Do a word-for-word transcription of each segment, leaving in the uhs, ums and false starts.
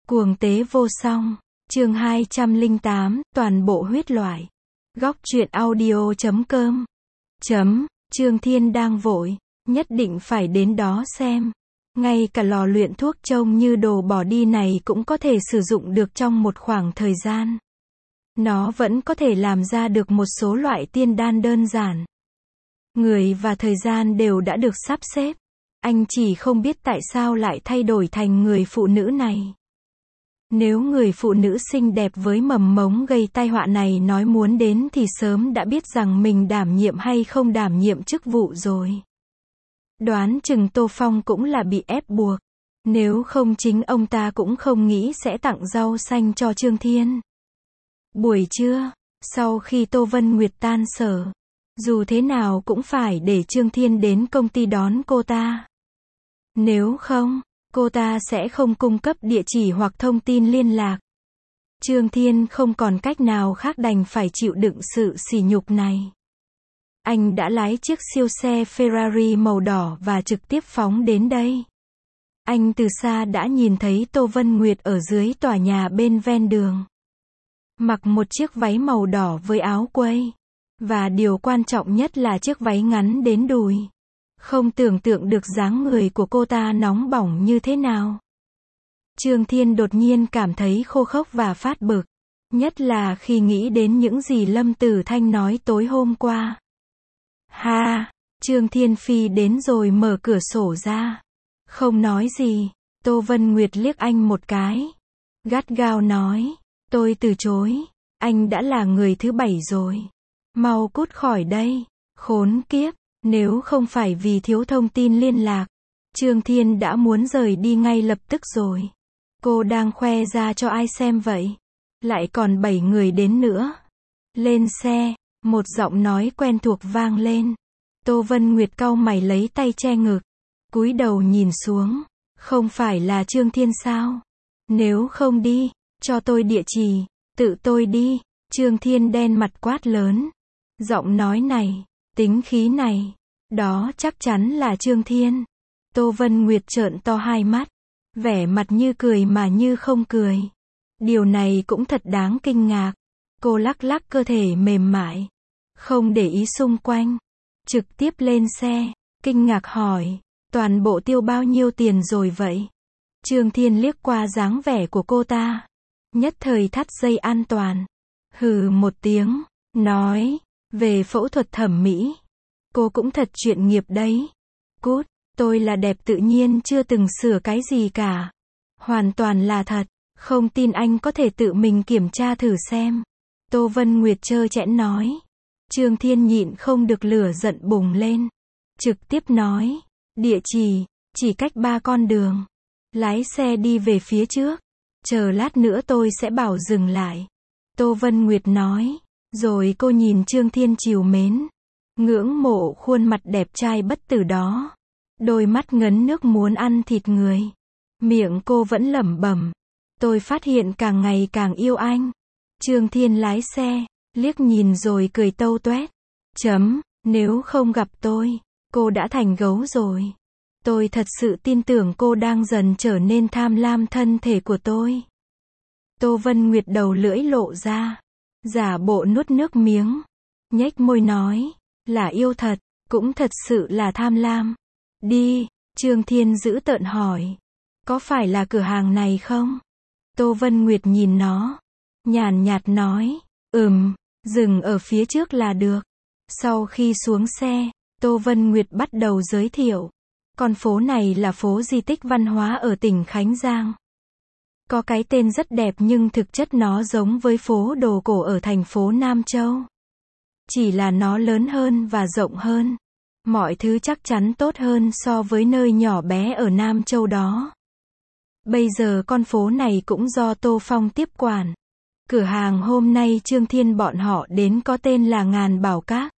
Cuồng tế vô song. Chương hai trăm lẻ tám, toàn bộ huyết loại. Góc truyện audio chấm com. Chấm, Trương Thiên đang vội, nhất định phải đến đó xem. Ngay cả lò luyện thuốc trông như đồ bỏ đi này cũng có thể sử dụng được trong một khoảng thời gian. Nó vẫn có thể làm ra được một số loại tiên đan đơn giản. Người và thời gian đều đã được sắp xếp. Anh chỉ không biết tại sao lại thay đổi thành người phụ nữ này. Nếu người phụ nữ xinh đẹp với mầm mống gây tai họa này nói muốn đến thì sớm đã biết rằng mình đảm nhiệm hay không đảm nhiệm chức vụ rồi. Đoán chừng Tô Phong cũng là bị ép buộc. Nếu không chính ông ta cũng không nghĩ sẽ tặng rau xanh cho Trương Thiên. Buổi trưa, sau khi Tô Vân Nguyệt tan sở, dù thế nào cũng phải để Trương Thiên đến công ty đón cô ta. Nếu không, cô ta sẽ không cung cấp địa chỉ hoặc thông tin liên lạc. Trương Thiên không còn cách nào khác đành phải chịu đựng sự sỉ nhục này. Anh đã lái chiếc siêu xe Ferrari màu đỏ và trực tiếp phóng đến đây. Anh từ xa đã nhìn thấy Tô Vân Nguyệt ở dưới tòa nhà bên ven đường. Mặc một chiếc váy màu đỏ với áo quây. Và điều quan trọng nhất là chiếc váy ngắn đến đùi. Không tưởng tượng được dáng người của cô ta nóng bỏng như thế nào. Trương Thiên đột nhiên cảm thấy khô khốc và phát bực. Nhất là khi nghĩ đến những gì Lâm Tử Thanh nói tối hôm qua. Ha! Trương Thiên phi đến rồi mở cửa sổ ra. Không nói gì. Tô Vân Nguyệt liếc anh một cái. Gắt gao nói. Tôi từ chối. Anh đã là người thứ bảy rồi. Mau cút khỏi đây. Khốn kiếp. Nếu không phải vì thiếu thông tin liên lạc, Trương Thiên đã muốn rời đi ngay lập tức rồi. Cô đang khoe ra cho ai xem vậy? Lại còn bảy người đến nữa. Lên xe, một giọng nói quen thuộc vang lên. Tô Vân Nguyệt cau mày lấy tay che ngực, cúi đầu nhìn xuống. Không phải là Trương Thiên sao? Nếu không đi, cho tôi địa chỉ, tự tôi đi. Trương Thiên đen mặt quát lớn. Giọng nói này, tính khí này, đó chắc chắn là Trương Thiên. Tô Vân Nguyệt trợn to hai mắt, vẻ mặt như cười mà như không cười. Điều này cũng thật đáng kinh ngạc. Cô lắc lắc cơ thể mềm mại, không để ý xung quanh, trực tiếp lên xe, kinh ngạc hỏi, toàn bộ tiêu bao nhiêu tiền rồi vậy? Trương Thiên liếc qua dáng vẻ của cô ta, nhất thời thắt dây an toàn, hừ một tiếng, nói, về phẫu thuật thẩm mỹ. Cô cũng thật chuyên nghiệp đấy. Cút, tôi là đẹp tự nhiên chưa từng sửa cái gì cả. Hoàn toàn là thật, không tin anh có thể tự mình kiểm tra thử xem. Tô Vân Nguyệt trơ trẽn nói. Trương Thiên nhịn không được lửa giận bùng lên. Trực tiếp nói, địa chỉ, chỉ cách ba con đường. Lái xe đi về phía trước. Chờ lát nữa tôi sẽ bảo dừng lại. Tô Vân Nguyệt nói. Rồi cô nhìn Trương Thiên trìu mến. Ngưỡng mộ khuôn mặt đẹp trai bất tử đó. Đôi mắt ngấn nước muốn ăn thịt người. Miệng cô vẫn lẩm bẩm. Tôi phát hiện càng ngày càng yêu anh. Trương Thiên lái xe, liếc nhìn rồi cười tâu toét. Chấm, nếu không gặp tôi, cô đã thành gấu rồi. Tôi thật sự tin tưởng cô đang dần trở nên tham lam thân thể của tôi. Tô Vân Nguyệt đầu lưỡi lộ ra. Giả bộ nuốt nước miếng. Nhếch môi nói. Là yêu thật, cũng thật sự là tham lam. Đi, Trương Thiên giữ tợn hỏi. Có phải là cửa hàng này không? Tô Vân Nguyệt nhìn nó. Nhàn nhạt nói. Ừm, dừng ở phía trước là được. Sau khi xuống xe, Tô Vân Nguyệt bắt đầu giới thiệu. Con phố này là phố di tích văn hóa ở tỉnh Khánh Giang. Có cái tên rất đẹp nhưng thực chất nó giống với phố đồ cổ ở thành phố Nam Châu. Chỉ là nó lớn hơn và rộng hơn. Mọi thứ chắc chắn tốt hơn so với nơi nhỏ bé ở Nam Châu đó. Bây giờ con phố này cũng do Tô Phong tiếp quản. Cửa hàng hôm nay Trương Thiên bọn họ đến có tên là Ngàn Bảo Các.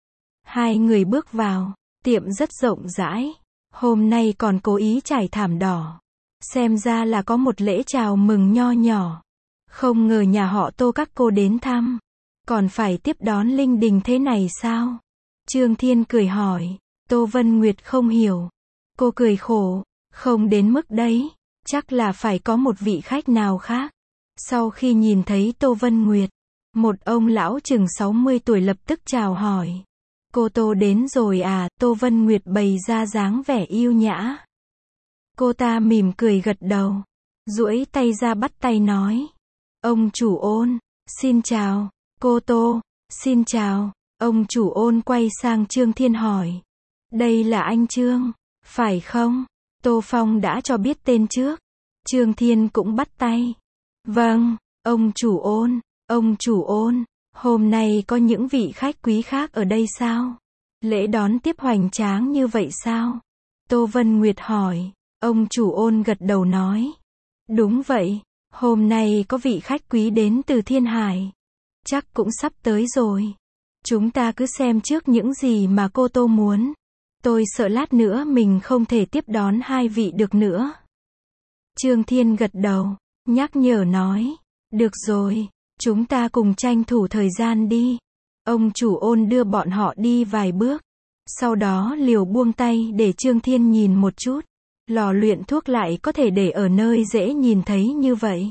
Hai người bước vào, tiệm rất rộng rãi. Hôm nay còn cố ý trải thảm đỏ. Xem ra là có một lễ chào mừng nho nhỏ. Không ngờ nhà họ Tô các cô đến thăm. Còn phải tiếp đón linh đình thế này sao? Trương Thiên cười hỏi. Tô Vân Nguyệt không hiểu. Cô cười khổ. Không đến mức đấy. Chắc là phải có một vị khách nào khác. Sau khi nhìn thấy Tô Vân Nguyệt, một ông lão chừng sáu mươi tuổi lập tức chào hỏi. Cô Tô đến rồi à, Tô Vân Nguyệt bày ra dáng vẻ yêu nhã. Cô ta mỉm cười gật đầu, duỗi tay ra bắt tay nói. Ông chủ Ôn, xin chào. Cô Tô, xin chào. Ông chủ Ôn quay sang Trương Thiên hỏi. Đây là anh Trương, phải không? Tô Phong đã cho biết tên trước. Trương Thiên cũng bắt tay. Vâng, ông chủ Ôn, ông chủ Ôn, hôm nay có những vị khách quý khác ở đây sao? Lễ đón tiếp hoành tráng như vậy sao? Tô Vân Nguyệt hỏi. Ông chủ Ôn gật đầu nói. Đúng vậy, hôm nay có vị khách quý đến từ Thiên Hải. Chắc cũng sắp tới rồi. Chúng ta cứ xem trước những gì mà cô Tô muốn. Tôi sợ lát nữa mình không thể tiếp đón hai vị được nữa. Trương Thiên gật đầu, nhắc nhở nói. Được rồi, chúng ta cùng tranh thủ thời gian đi. Ông chủ Ôn đưa bọn họ đi vài bước. Sau đó liều buông tay để Trương Thiên nhìn một chút. Lò luyện thuốc lại có thể để ở nơi dễ nhìn thấy như vậy.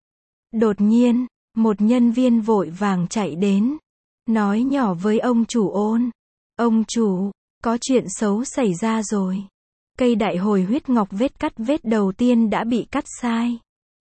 Đột nhiên, một nhân viên vội vàng chạy đến. Nói nhỏ với ông chủ Ôn. Ông chủ, có chuyện xấu xảy ra rồi. Cây đại hồi huyết ngọc vết cắt vết đầu tiên đã bị cắt sai.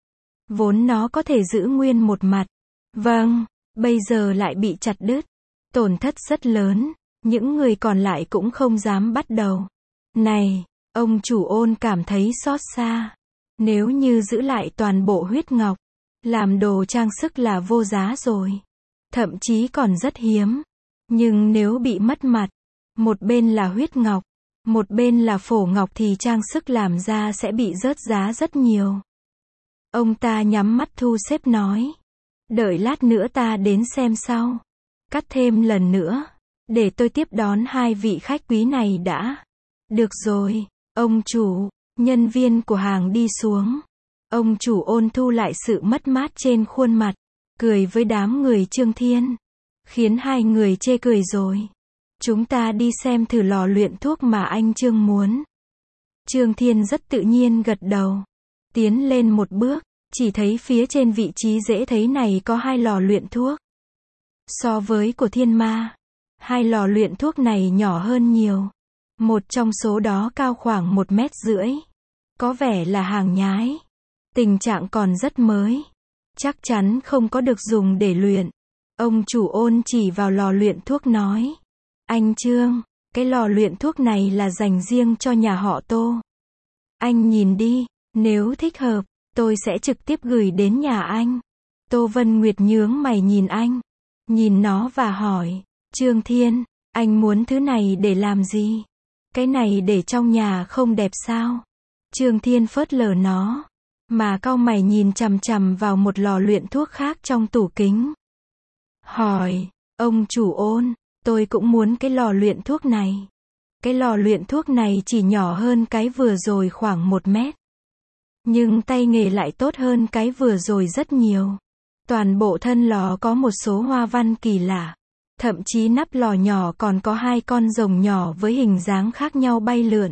Vốn nó có thể giữ nguyên một mặt. Vâng, bây giờ lại bị chặt đứt. Tổn thất rất lớn. Những người còn lại cũng không dám bắt đầu. Này, ông chủ Ôn cảm thấy xót xa. Nếu như giữ lại toàn bộ huyết ngọc, làm đồ trang sức là vô giá rồi. Thậm chí còn rất hiếm. Nhưng nếu bị mất mặt, một bên là huyết ngọc, một bên là phổ ngọc thì trang sức làm ra sẽ bị rớt giá rất nhiều. Ông ta nhắm mắt thu xếp nói. Đợi lát nữa ta đến xem sau. Cắt thêm lần nữa. Để tôi tiếp đón hai vị khách quý này đã. Được rồi, ông chủ. Nhân viên của hàng đi xuống. Ông chủ Ôn thu lại sự mất mát trên khuôn mặt. Cười với đám người Trương Thiên. Khiến hai người chê cười rồi. Chúng ta đi xem thử lò luyện thuốc mà anh Trương muốn. Trương Thiên rất tự nhiên gật đầu. Tiến lên một bước, chỉ thấy phía trên vị trí dễ thấy này có hai lò luyện thuốc. So với của Thiên Ma, hai lò luyện thuốc này nhỏ hơn nhiều. Một trong số đó cao khoảng một mét rưỡi. Có vẻ là hàng nhái. Tình trạng còn rất mới. Chắc chắn không có được dùng để luyện. Ông chủ Ôn chỉ vào lò luyện thuốc nói. Anh Trương, cái lò luyện thuốc này là dành riêng cho nhà họ Tô. Anh nhìn đi, nếu thích hợp, tôi sẽ trực tiếp gửi đến nhà anh. Tô Vân Nguyệt nhướng mày nhìn anh. Nhìn nó và hỏi. Trương Thiên, anh muốn thứ này để làm gì? Cái này để trong nhà không đẹp sao? Trương Thiên phớt lờ nó. Mà cau mày nhìn chằm chằm vào một lò luyện thuốc khác trong tủ kính. Hỏi, ông chủ Ôn, tôi cũng muốn cái lò luyện thuốc này. Cái lò luyện thuốc này chỉ nhỏ hơn cái vừa rồi khoảng một mét. Nhưng tay nghề lại tốt hơn cái vừa rồi rất nhiều. Toàn bộ thân lò có một số hoa văn kỳ lạ. Thậm chí nắp lò nhỏ còn có hai con rồng nhỏ với hình dáng khác nhau bay lượn.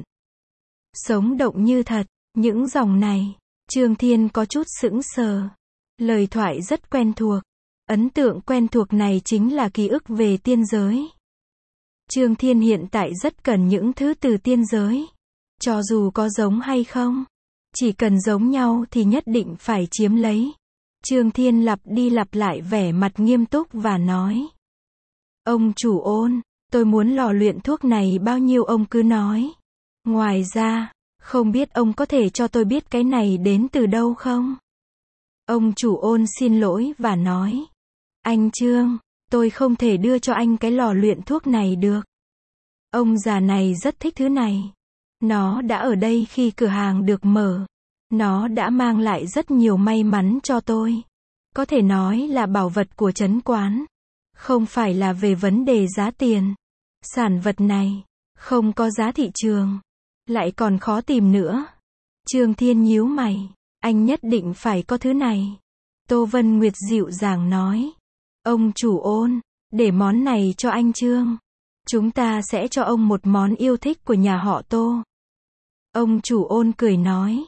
Sống động như thật, những dòng này. Trương Thiên có chút sững sờ. Lời thoại rất quen thuộc. Ấn tượng quen thuộc này chính là ký ức về tiên giới. Trương Thiên hiện tại rất cần những thứ từ tiên giới. Cho dù có giống hay không, chỉ cần giống nhau thì nhất định phải chiếm lấy. Trương Thiên lặp đi lặp lại vẻ mặt nghiêm túc và nói. Ông chủ Ôn, tôi muốn lò luyện thuốc này bao nhiêu ông cứ nói. Ngoài ra, không biết ông có thể cho tôi biết cái này đến từ đâu không? Ông chủ Ôn xin lỗi và nói. Anh Trương, tôi không thể đưa cho anh cái lò luyện thuốc này được. Ông già này rất thích thứ này. Nó đã ở đây khi cửa hàng được mở. Nó đã mang lại rất nhiều may mắn cho tôi. Có thể nói là bảo vật của trấn quán. Không phải là về vấn đề giá tiền. Sản vật này, không có giá thị trường. Lại còn khó tìm nữa. Trương Thiên nhíu mày. Anh nhất định phải có thứ này. Tô Vân Nguyệt dịu dàng nói. Ông chủ Ôn, để món này cho anh Trương. Chúng ta sẽ cho ông một món yêu thích của nhà họ Tô. Ông chủ Ôn cười nói.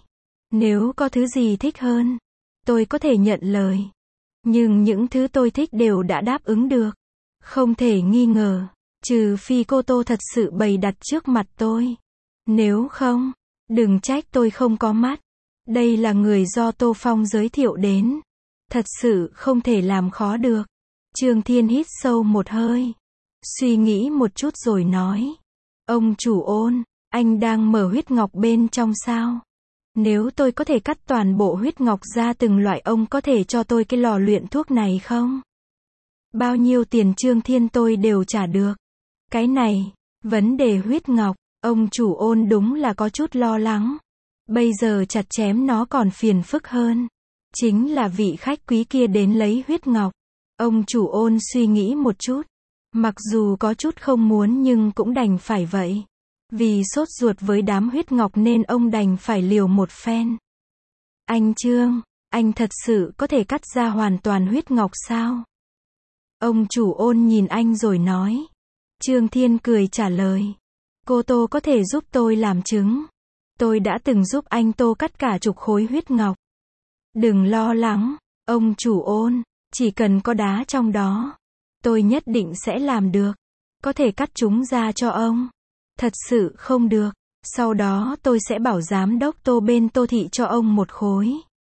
Nếu có thứ gì thích hơn, tôi có thể nhận lời. Nhưng những thứ tôi thích đều đã đáp ứng được. Không thể nghi ngờ. Trừ phi cô Tô thật sự bày đặt trước mặt tôi. Nếu không, đừng trách tôi không có mắt. Đây là người do Tô Phong giới thiệu đến. Thật sự không thể làm khó được. Trương Thiên hít sâu một hơi. Suy nghĩ một chút rồi nói. Ông chủ Ôn, anh đang mở huyết ngọc bên trong sao? Nếu tôi có thể cắt toàn bộ huyết ngọc ra từng loại, ông có thể cho tôi cái lò luyện thuốc này không? Bao nhiêu tiền Trương Thiên tôi đều trả được. Cái này, vấn đề huyết ngọc, ông chủ Ôn đúng là có chút lo lắng. Bây giờ chặt chém nó còn phiền phức hơn. Chính là vị khách quý kia đến lấy huyết ngọc. Ông chủ Ôn suy nghĩ một chút. Mặc dù có chút không muốn nhưng cũng đành phải vậy. Vì sốt ruột với đám huyết ngọc nên ông đành phải liều một phen. Anh Trương, anh thật sự có thể cắt ra hoàn toàn huyết ngọc sao? Ông chủ Ôn nhìn anh rồi nói. Trương Thiên cười trả lời. Cô Tô có thể giúp tôi làm chứng. Tôi đã từng giúp anh Tô cắt cả chục khối huyết ngọc. Đừng lo lắng, ông chủ Ôn, chỉ cần có đá trong đó, tôi nhất định sẽ làm được. Có thể cắt chúng ra cho ông. Thật sự không được, sau đó tôi sẽ bảo giám đốc Tô bên Tô thị cho ông một khối.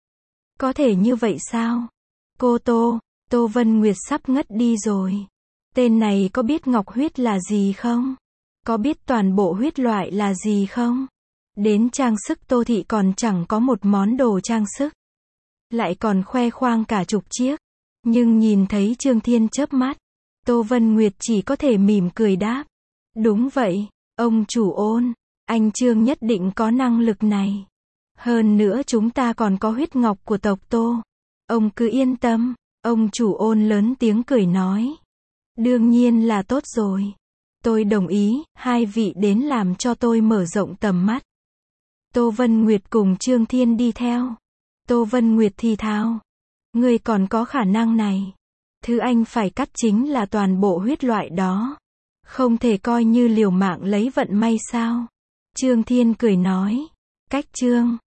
Có thể như vậy sao? Cô Tô, Tô Vân Nguyệt sắp ngất đi rồi. Tên này có biết ngọc huyết là gì không? Có biết toàn bộ huyết loại là gì không? Đến trang sức Tô thị còn chẳng có một món đồ trang sức. Lại còn khoe khoang cả chục chiếc. Nhưng nhìn thấy Trương Thiên chớp mắt, Tô Vân Nguyệt chỉ có thể mỉm cười đáp. Đúng vậy, ông chủ Ôn, anh Trương nhất định có năng lực này. Hơn nữa chúng ta còn có huyết ngọc của tộc Tô. Ông cứ yên tâm, ông chủ Ôn lớn tiếng cười nói. Đương nhiên là tốt rồi. Tôi đồng ý, hai vị đến làm cho tôi mở rộng tầm mắt. Tô Vân Nguyệt cùng Trương Thiên đi theo. Tô Vân Nguyệt thì thào. Người còn có khả năng này. Thứ anh phải cắt chính là toàn bộ huyết loại đó. Không thể coi như liều mạng lấy vận may sao? Trương Thiên cười nói. Cách Trương.